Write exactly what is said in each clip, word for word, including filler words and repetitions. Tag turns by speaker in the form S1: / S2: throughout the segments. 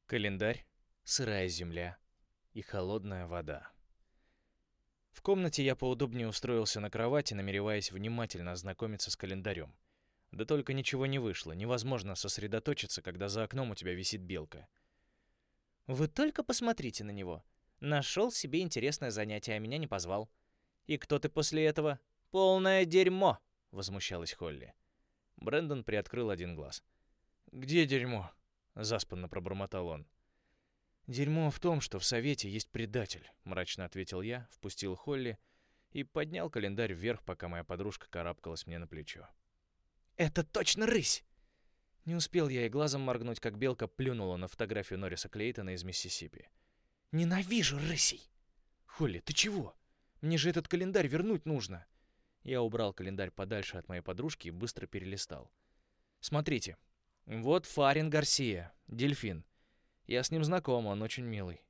S1: Календарь, сырая земля и холодная вода. В комнате я поудобнее устроился на кровати, намереваясь внимательно ознакомиться с календарем. Да только ничего не вышло, невозможно сосредоточиться, когда за окном у тебя висит белка. «Вы только посмотрите на него. Нашел себе интересное занятие, а меня не позвал. И кто ты после этого? Полное дерьмо!» — возмущалась Холли. Брэндон приоткрыл один глаз. «Где дерьмо?» — заспанно пробормотал он. «Дерьмо в том, что в Совете есть предатель», — мрачно ответил я, впустил Холли и поднял календарь вверх, пока моя подружка карабкалась мне на плечо. «Это точно рысь!» Не успел я и глазом моргнуть, как белка плюнула на фотографию Норриса Клейтона из Миссисипи. «Ненавижу рысей!» «Холли, ты чего? Мне же этот календарь вернуть нужно!» Я убрал календарь подальше от моей подружки и быстро перелистал. «Смотрите, вот Фарин Гарсия, дельфин. Я с ним знаком, он очень милый».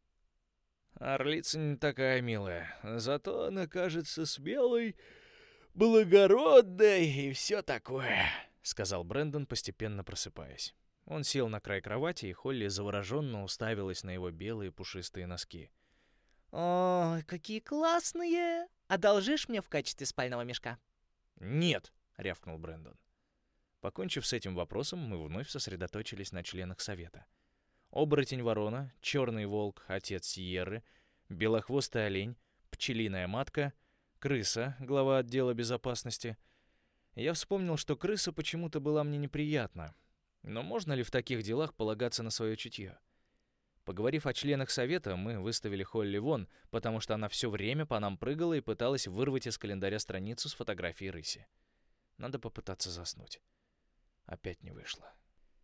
S1: «Орлица не такая милая, зато она кажется смелой, благородной и все такое», — сказал Брэндон, постепенно просыпаясь. Он сел на край кровати, и Холли завороженно уставилась на его белые пушистые носки.
S2: «Ой, какие классные! Одолжишь мне в качестве спального мешка?»
S1: «Нет!» — рявкнул Брэндон. Покончив с этим вопросом, мы вновь сосредоточились на членах Совета. Оборотень-ворона, черный волк, отец Сьерры, белохвостый олень, пчелиная матка, крыса, глава отдела безопасности. Я вспомнил, что крыса почему-то была мне неприятна. Но можно ли в таких делах полагаться на свое чутье? Поговорив о членах Совета, мы выставили Холли вон, потому что она все время по нам прыгала и пыталась вырвать из календаря страницу с фотографией рыси. Надо попытаться заснуть. Опять не вышло.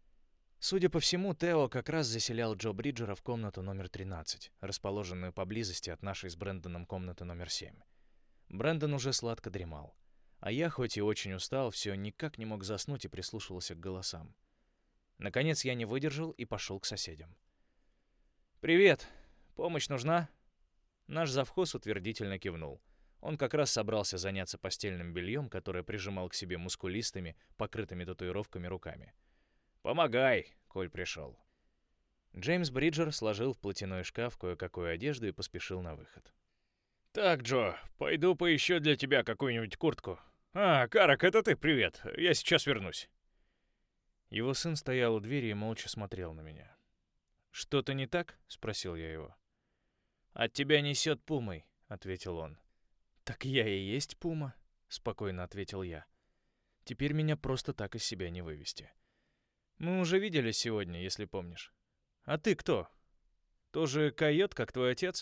S1: Судя по всему, Тео как раз заселял Джо Бриджера в комнату номер тринадцать, расположенную поблизости от нашей с Брэндоном комнаты номер семь. Брэндон уже сладко дремал. А я, хоть и очень устал, все никак не мог заснуть и прислушивался к голосам. Наконец я не выдержал и пошел к соседям. «Привет! Помощь нужна?» Наш завхоз утвердительно кивнул. Он как раз собрался заняться постельным бельем, которое прижимал к себе мускулистыми, покрытыми татуировками руками. «Помогай!» — Коль пришел. Джеймс Бриджер сложил в платяной шкаф кое-какую одежду и поспешил на выход. «Так, Джо, пойду поищу для тебя какую-нибудь куртку. А, Карак, это ты, привет. Я сейчас вернусь». Его сын стоял у двери и молча смотрел на меня. «Что-то не так?» — спросил я его. «От тебя несет пумой», — ответил он. «Так я и есть пума», — спокойно ответил я. «Теперь меня просто так из себя не вывести. Мы уже виделись сегодня, если помнишь. А ты кто? Тоже койот, как твой отец?»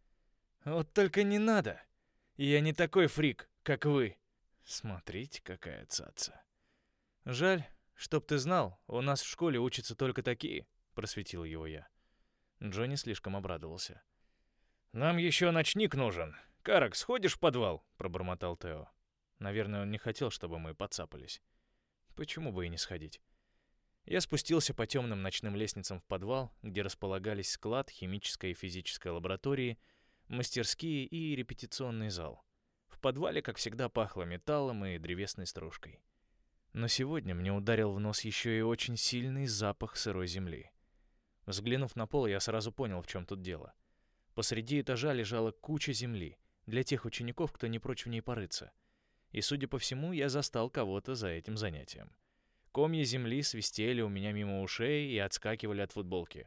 S1: «Вот только не надо. Я не такой фрик, как вы». Смотрите, какая цаца. «Жаль, чтоб ты знал, у нас в школе учатся только такие», — просветил его я. Джонни слишком обрадовался. «Нам еще ночник нужен. Карак, сходишь в подвал?» — пробормотал Тео. Наверное, он не хотел, чтобы мы подцапались. Почему бы и не сходить? Я спустился по темным ночным лестницам в подвал, где располагались склад, химическая и физическая лаборатории, мастерские и репетиционный зал. В подвале, как всегда, пахло металлом и древесной стружкой. Но сегодня мне ударил в нос еще и очень сильный запах сырой земли. Взглянув на пол, я сразу понял, в чем тут дело. Посреди этажа лежала куча земли для тех учеников, кто не прочь в ней порыться. И, судя по всему, я застал кого-то за этим занятием. Комья земли свистели у меня мимо ушей и отскакивали от футболки.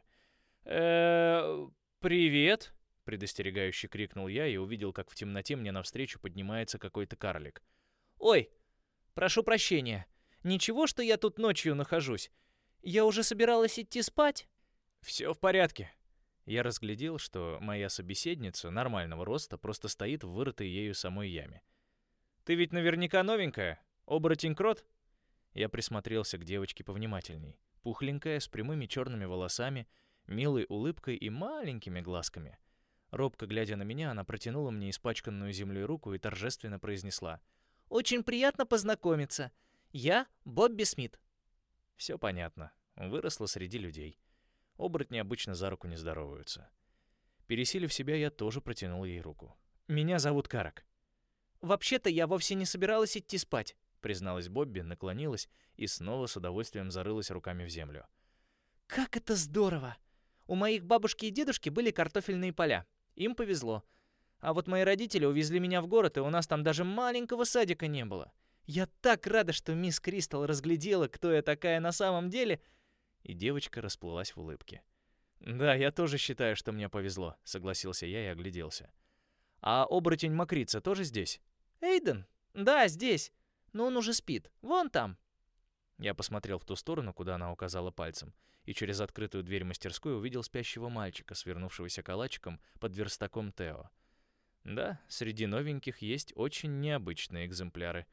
S1: э привет!» — предостерегающе крикнул я и увидел, как в темноте мне навстречу поднимается какой-то карлик.
S2: «Ой, прошу прощения. Ничего, что я тут ночью нахожусь. Я уже собиралась идти спать».
S1: «Все в порядке». Я разглядел, что моя собеседница нормального роста просто стоит в вырытой ею самой яме. «Ты ведь наверняка новенькая? Оборотень-крот?» Я присмотрелся к девочке повнимательней. Пухленькая, с прямыми черными волосами, милой улыбкой и маленькими глазками. Робко глядя на меня, она протянула мне испачканную землей руку и торжественно произнесла:
S2: «Очень приятно познакомиться. Я Бобби Смит».
S1: Все понятно. Выросла среди людей. Оборотни обычно за руку не здороваются. Пересилив себя, я тоже протянул ей руку. «Меня зовут Карак».
S2: «Вообще-то я вовсе не собиралась идти спать»,
S1: — призналась Бобби, наклонилась и снова с удовольствием зарылась руками в землю.
S2: «Как это здорово! У моих бабушки и дедушки были картофельные поля. Им повезло. А вот мои родители увезли меня в город, и у нас там даже маленького садика не было. Я так рада, что мисс Кристал разглядела, кто я такая на самом деле». И девочка расплылась в улыбке. «Да, я тоже считаю, что мне повезло», — согласился я и огляделся. «А оборотень Макрица тоже здесь?» «Эйден? Да, здесь. Но он уже спит. Вон там». Я посмотрел в ту сторону, куда она указала пальцем, и через открытую дверь мастерской увидел спящего мальчика, свернувшегося калачиком под верстаком Тео. Да, среди новеньких есть очень необычные экземпляры.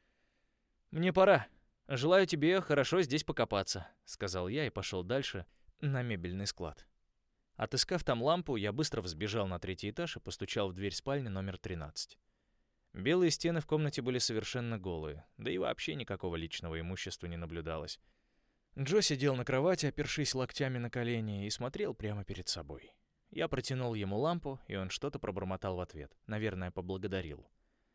S2: «Мне пора. Желаю тебе хорошо здесь покопаться», — сказал я и пошел дальше на мебельный склад. Отыскав там лампу, я быстро взбежал на третий этаж и постучал в дверь спальни номер тринадцать. Белые стены в комнате были совершенно голые, да и вообще никакого личного имущества не наблюдалось. Джо сидел на кровати, опершись локтями на колени, и смотрел прямо перед собой. Я протянул ему лампу, и он что-то пробормотал в ответ. Наверное, поблагодарил.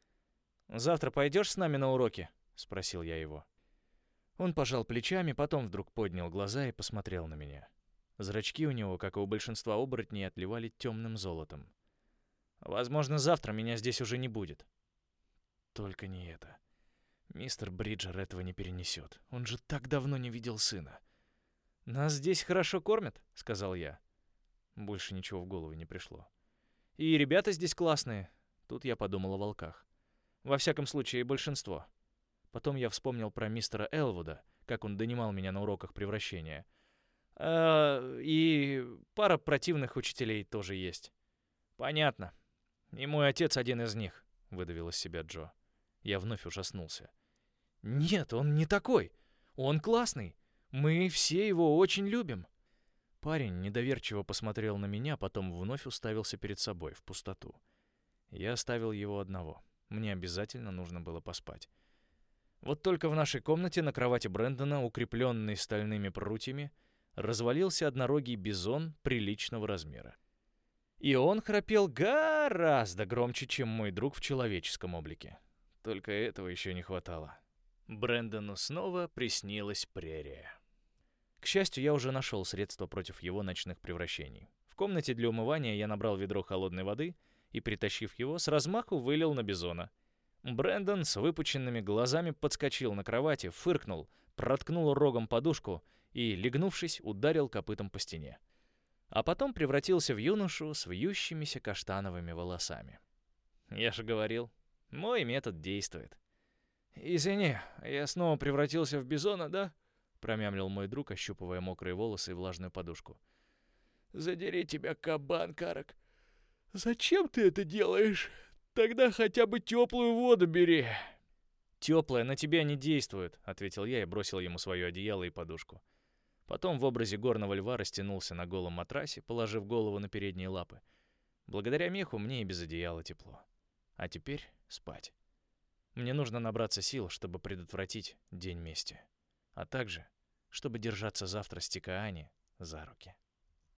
S2: «Завтра пойдешь с нами на уроки?» — спросил я его. Он пожал плечами, потом вдруг поднял глаза и посмотрел на меня. Зрачки у него, как и у большинства оборотней, отливали темным золотом. «Возможно, завтра меня здесь уже не будет». Только не это. Мистер Бриджер этого не перенесет. Он же так давно не видел сына. «Нас здесь хорошо кормят», — сказал я. Больше ничего в голову не пришло. «И ребята здесь классные». Тут я подумал о волках. Во всяком случае, большинство. Потом я вспомнил про мистера Элвуда, как он донимал меня на уроках превращения. А, и пара противных учителей тоже есть. «Понятно. И мой отец один из них», — выдавил из себя Джо. Я вновь ужаснулся. «Нет, он не такой. Он классный. Мы все его очень любим». Парень недоверчиво посмотрел на меня, потом вновь уставился перед собой, в пустоту. Я оставил его одного. Мне обязательно нужно было поспать. Вот только в нашей комнате на кровати Брэндона, укрепленной стальными прутьями, развалился однорогий бизон приличного размера. И он храпел гораздо громче, чем мой друг в человеческом облике. Только этого еще не хватало. Брэндону снова приснилась прерия. К счастью, я уже нашел средства против его ночных превращений. В комнате для умывания я набрал ведро холодной воды и, притащив его, с размаху вылил на бизона. Брэндон с выпученными глазами подскочил на кровати, фыркнул, проткнул рогом подушку и, легнувшись, ударил копытом по стене. А потом превратился в юношу с вьющимися каштановыми волосами. Я же говорил, мой метод действует. «Извини, я снова превратился в бизона, да?» — промямлил мой друг, ощупывая мокрые волосы и влажную подушку. «Задери тебя, кабан, Карак. Зачем ты это делаешь? Тогда хотя бы теплую воду бери». «Теплая на тебя не действует», — ответил я и бросил ему свое одеяло и подушку. Потом в образе горного льва растянулся на голом матрасе, положив голову на передние лапы. Благодаря меху мне и без одеяла тепло. А теперь спать. Мне нужно набраться сил, чтобы предотвратить день мести. А также, чтобы держаться завтра с Тикаани за руки.